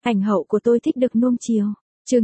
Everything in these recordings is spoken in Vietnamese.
Ảnh hậu của tôi thích được nuông chiều. Chương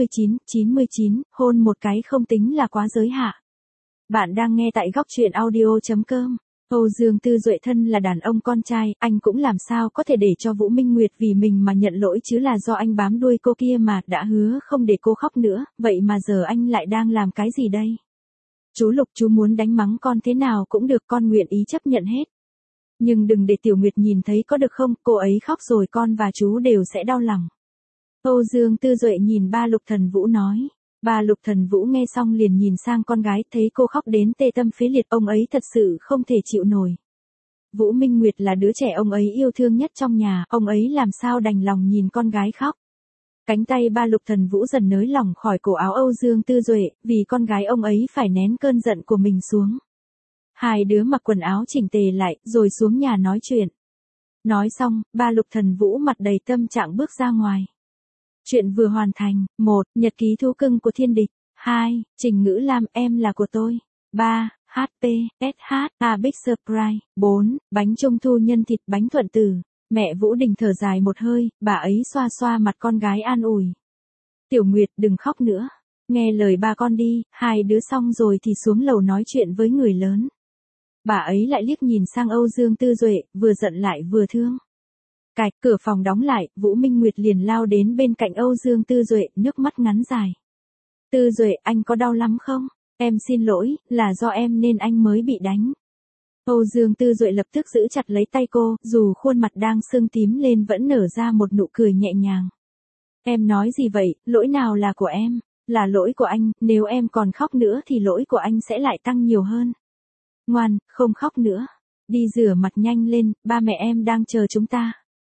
99, hôn một cái không tính là quá giới hạn. Bạn đang nghe tại góc truyện audio.com. Âu Dương Tư Duệ thân là đàn ông con trai, anh cũng làm sao có thể để cho Vũ Minh Nguyệt vì mình mà nhận lỗi chứ, là do anh bám đuôi cô kia mà, đã hứa không để cô khóc nữa, vậy mà giờ anh lại đang làm cái gì đây? Chú Lục, chú muốn đánh mắng con thế nào cũng được, con nguyện ý chấp nhận hết. Nhưng đừng để Tiểu Nguyệt nhìn thấy có được không, cô ấy khóc rồi con và chú đều sẽ đau lòng. Âu Dương Tư Duệ nhìn ba Lục Thần Vũ nói. Ba Lục Thần Vũ nghe xong liền nhìn sang con gái, thấy cô khóc đến tê tâm phế liệt, ông ấy thật sự không thể chịu nổi. Vũ Minh Nguyệt là đứa trẻ ông ấy yêu thương nhất trong nhà, ông ấy làm sao đành lòng nhìn con gái khóc. Cánh tay ba Lục Thần Vũ dần nới lỏng khỏi cổ áo Âu Dương Tư Duệ, vì con gái ông ấy phải nén cơn giận của mình xuống. Hai đứa mặc quần áo chỉnh tề lại, rồi xuống nhà nói chuyện. Nói xong, ba Lục Thần Vũ mặt đầy tâm trạng bước ra ngoài. Chuyện vừa hoàn thành. 1. Nhật ký thú cưng của thiên địch. 2. Trình Ngữ Lam, em là của tôi. 3. HP, SH, A Big Surprise. 4. Bánh trung thu nhân thịt bánh thuận tử. Mẹ Vũ Đình thở dài một hơi, bà ấy xoa xoa mặt con gái an ủi. Tiểu Nguyệt, đừng khóc nữa. Nghe lời ba con đi, hai đứa xong rồi thì xuống lầu nói chuyện với người lớn. Bà ấy lại liếc nhìn sang Âu Dương Tư Duệ, vừa giận lại vừa thương. Cạch, cửa phòng đóng lại, Vũ Minh Nguyệt liền lao đến bên cạnh Âu Dương Tư Duệ, nước mắt ngắn dài. Tư Duệ, anh có đau lắm không? Em xin lỗi, là do em nên anh mới bị đánh. Âu Dương Tư Duệ lập tức giữ chặt lấy tay cô, dù khuôn mặt đang sưng tím lên vẫn nở ra một nụ cười nhẹ nhàng. Em nói gì vậy, lỗi nào là của em? Là lỗi của anh, nếu em còn khóc nữa thì lỗi của anh sẽ lại tăng nhiều hơn. Ngoan, không khóc nữa. Đi rửa mặt nhanh lên, ba mẹ em đang chờ chúng ta.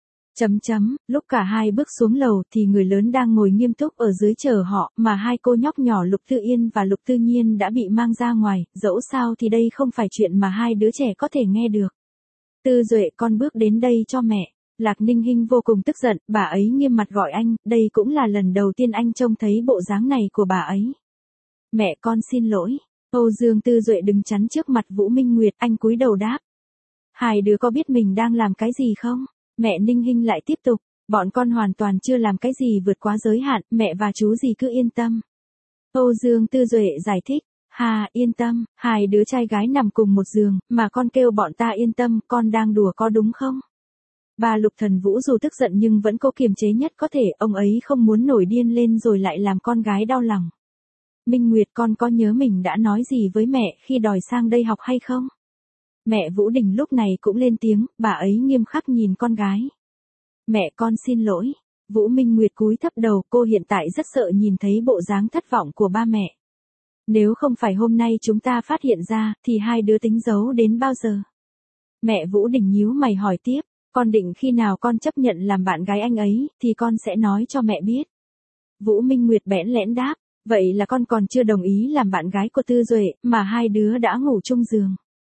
Lúc cả hai bước xuống lầu thì người lớn đang ngồi nghiêm túc ở dưới chờ họ, mà hai cô nhóc nhỏ Lục Tư Yên và Lục Tư Nhiên đã bị mang ra ngoài, dẫu sao thì đây không phải chuyện mà hai đứa trẻ có thể nghe được. Tư Duệ, con bước đến đây cho mẹ. Lạc Ninh Hinh vô cùng tức giận, bà ấy nghiêm mặt gọi anh, đây cũng là lần đầu tiên anh trông thấy bộ dáng này của bà ấy. Mẹ, con xin lỗi. Âu Dương Tư Duệ đứng chắn trước mặt Vũ Minh Nguyệt, anh cúi đầu đáp. Hai đứa có biết mình đang làm cái gì không? Mẹ Ninh Hinh lại tiếp tục, bọn con hoàn toàn chưa làm cái gì vượt quá giới hạn, mẹ và chú gì cứ yên tâm. Âu Dương Tư Duệ giải thích, yên tâm, hai đứa trai gái nằm cùng một giường, mà con kêu bọn ta yên tâm, con đang đùa có đúng không? Bà Lục Thần Vũ dù tức giận nhưng vẫn cố kiềm chế nhất có thể, ông ấy không muốn nổi điên lên rồi lại làm con gái đau lòng. Minh Nguyệt, con có nhớ mình đã nói gì với mẹ khi đòi sang đây học hay không? Mẹ Vũ Đình lúc này cũng lên tiếng, bà ấy nghiêm khắc nhìn con gái. Mẹ, con xin lỗi. Vũ Minh Nguyệt cúi thấp đầu, cô hiện tại rất sợ nhìn thấy bộ dáng thất vọng của ba mẹ. Nếu không phải hôm nay chúng ta phát hiện ra, thì hai đứa tính giấu đến bao giờ? Mẹ Vũ Đình nhíu mày hỏi tiếp, con định khi nào con chấp nhận làm bạn gái anh ấy, thì con sẽ nói cho mẹ biết. Vũ Minh Nguyệt bẽn lẽn đáp, vậy là con còn chưa đồng ý làm bạn gái của Tư Duệ, mà hai đứa đã ngủ chung giường.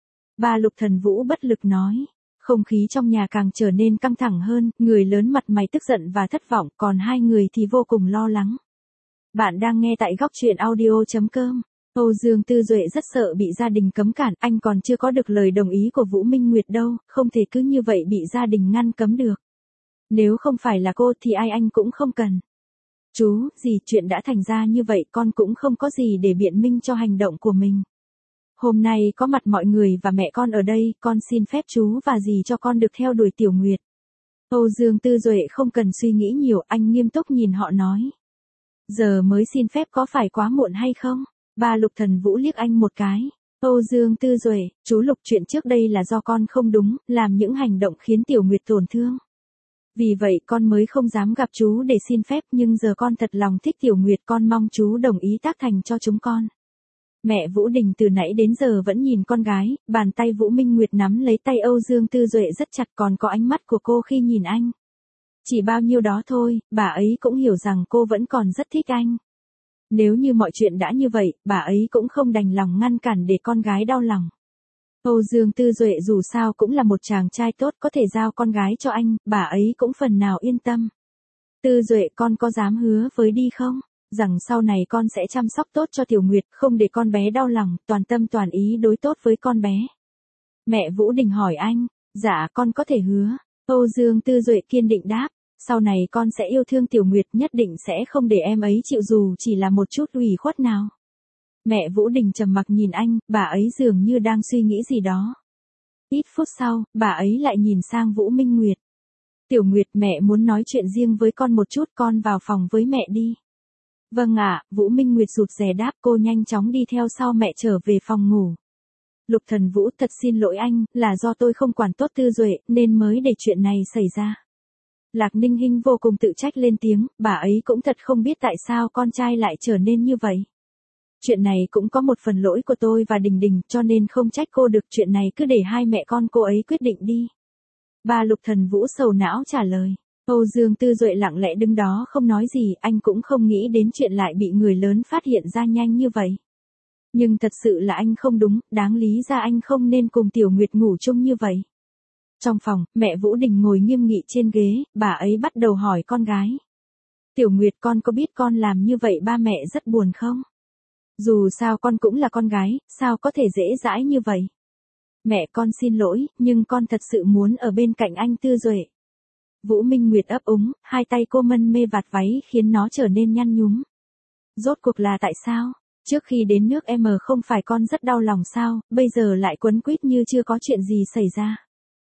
Ba Lục Thần Vũ bất lực nói. Không khí trong nhà càng trở nên căng thẳng hơn, người lớn mặt mày tức giận và thất vọng, còn hai người thì vô cùng lo lắng. Bạn đang nghe tại góc truyện audio.com. Âu Dương Tư Duệ rất sợ bị gia đình cấm cản, anh còn chưa có được lời đồng ý của Vũ Minh Nguyệt đâu, không thể cứ như vậy bị gia đình ngăn cấm được. Nếu không phải là cô thì ai anh cũng không cần. Chú, dì, chuyện đã thành ra như vậy con cũng không có gì để biện minh cho hành động của mình. Hôm nay có mặt mọi người và mẹ con ở đây, con xin phép chú và dì cho con được theo đuổi Tiểu Nguyệt. Âu Dương Tư Duệ không cần suy nghĩ nhiều, anh nghiêm túc nhìn họ nói. Giờ mới xin phép có phải quá muộn hay không? Ba Lục Thần Vũ liếc anh một cái. Âu Dương Tư Duệ, chú Lục, chuyện trước đây là do con không đúng, làm những hành động khiến Tiểu Nguyệt tổn thương. Vì vậy con mới không dám gặp chú để xin phép, nhưng giờ con thật lòng thích Tiểu Nguyệt, con mong chú đồng ý tác thành cho chúng con. Mẹ Vũ Đình từ nãy đến giờ vẫn nhìn con gái, bàn tay Vũ Minh Nguyệt nắm lấy tay Âu Dương Tư Duệ rất chặt, còn có ánh mắt của cô khi nhìn anh. Chỉ bao nhiêu đó thôi, bà ấy cũng hiểu rằng cô vẫn còn rất thích anh. Nếu như mọi chuyện đã như vậy, bà ấy cũng không đành lòng ngăn cản để con gái đau lòng. Âu Dương Tư Duệ dù sao cũng là một chàng trai tốt, có thể giao con gái cho anh, bà ấy cũng phần nào yên tâm. Tư Duệ, con có dám hứa với đi không? Rằng sau này con sẽ chăm sóc tốt cho Tiểu Nguyệt, không để con bé đau lòng, toàn tâm toàn ý đối tốt với con bé. Mẹ Vũ Đình hỏi anh, dạ con có thể hứa. Âu Dương Tư Duệ kiên định đáp, Sau này con sẽ yêu thương Tiểu Nguyệt, nhất định sẽ không để em ấy chịu dù chỉ là một chút ủy khuất nào. Mẹ Vũ Đình trầm mặc nhìn anh, bà ấy dường như đang suy nghĩ gì đó. Ít phút sau, bà ấy lại nhìn sang Vũ Minh Nguyệt. Tiểu Nguyệt, mẹ muốn nói chuyện riêng với con một chút, con vào phòng với mẹ đi. Vâng ạ, Vũ Minh Nguyệt rụt rè đáp, cô nhanh chóng đi theo sau mẹ trở về phòng ngủ. Lục Thần Vũ, thật xin lỗi anh, là do tôi không quản tốt Tư Duệ, nên mới để chuyện này xảy ra. Lạc Ninh Hinh vô cùng tự trách lên tiếng, bà ấy cũng thật không biết tại sao con trai lại trở nên như vậy. Chuyện này cũng có một phần lỗi của tôi và Đình Đình, cho nên không trách cô được, chuyện này cứ để hai mẹ con cô ấy quyết định đi. Bà Lục Thần Vũ sầu não trả lời. Âu Dương Tư Duệ lặng lẽ đứng đó không nói gì, anh cũng không nghĩ đến chuyện lại bị người lớn phát hiện ra nhanh như vậy. Nhưng thật sự là anh không đúng, đáng lý ra anh không nên cùng Tiểu Nguyệt ngủ chung như vậy. Trong phòng, mẹ Vũ Đình ngồi nghiêm nghị trên ghế, bà ấy bắt đầu hỏi con gái. Tiểu Nguyệt, con có biết con làm như vậy ba mẹ rất buồn không? Dù sao con cũng là con gái, sao có thể dễ dãi như vậy? Mẹ, con xin lỗi, nhưng con thật sự muốn ở bên cạnh anh Tư Duệ. Vũ Minh Nguyệt ấp úng, hai tay cô mân mê vạt váy khiến nó trở nên nhăn nhúm. Rốt cuộc là tại sao? Trước khi đến nước M không phải con rất đau lòng sao, bây giờ lại quấn quýt như chưa có chuyện gì xảy ra.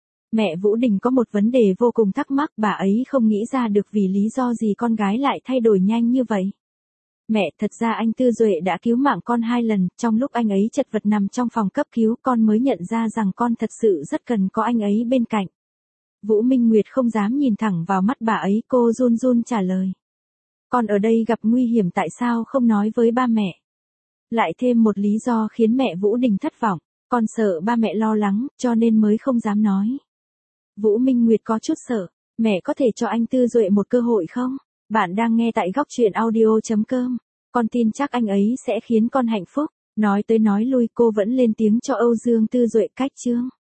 Mẹ Vũ Đình có một vấn đề vô cùng thắc mắc, bà ấy không nghĩ ra được vì lý do gì con gái lại thay đổi nhanh như vậy. Mẹ, thật ra anh Tư Duệ đã cứu mạng con 2 lần, trong lúc anh ấy chật vật nằm trong phòng cấp cứu con mới nhận ra rằng con thật sự rất cần có anh ấy bên cạnh. Vũ Minh Nguyệt không dám nhìn thẳng vào mắt bà ấy, cô run run trả lời. Con ở đây gặp nguy hiểm tại sao không nói với ba mẹ? Lại thêm một lý do khiến mẹ Vũ Đình thất vọng, con sợ ba mẹ lo lắng, cho nên mới không dám nói. Vũ Minh Nguyệt có chút sợ, mẹ có thể cho anh Tư Duệ một cơ hội không? Bạn đang nghe tại góc truyện audio.com. Con tin chắc anh ấy sẽ khiến con hạnh phúc. Nói tới nói lui cô vẫn lên tiếng cho Âu Dương Tư Duệ cách chương.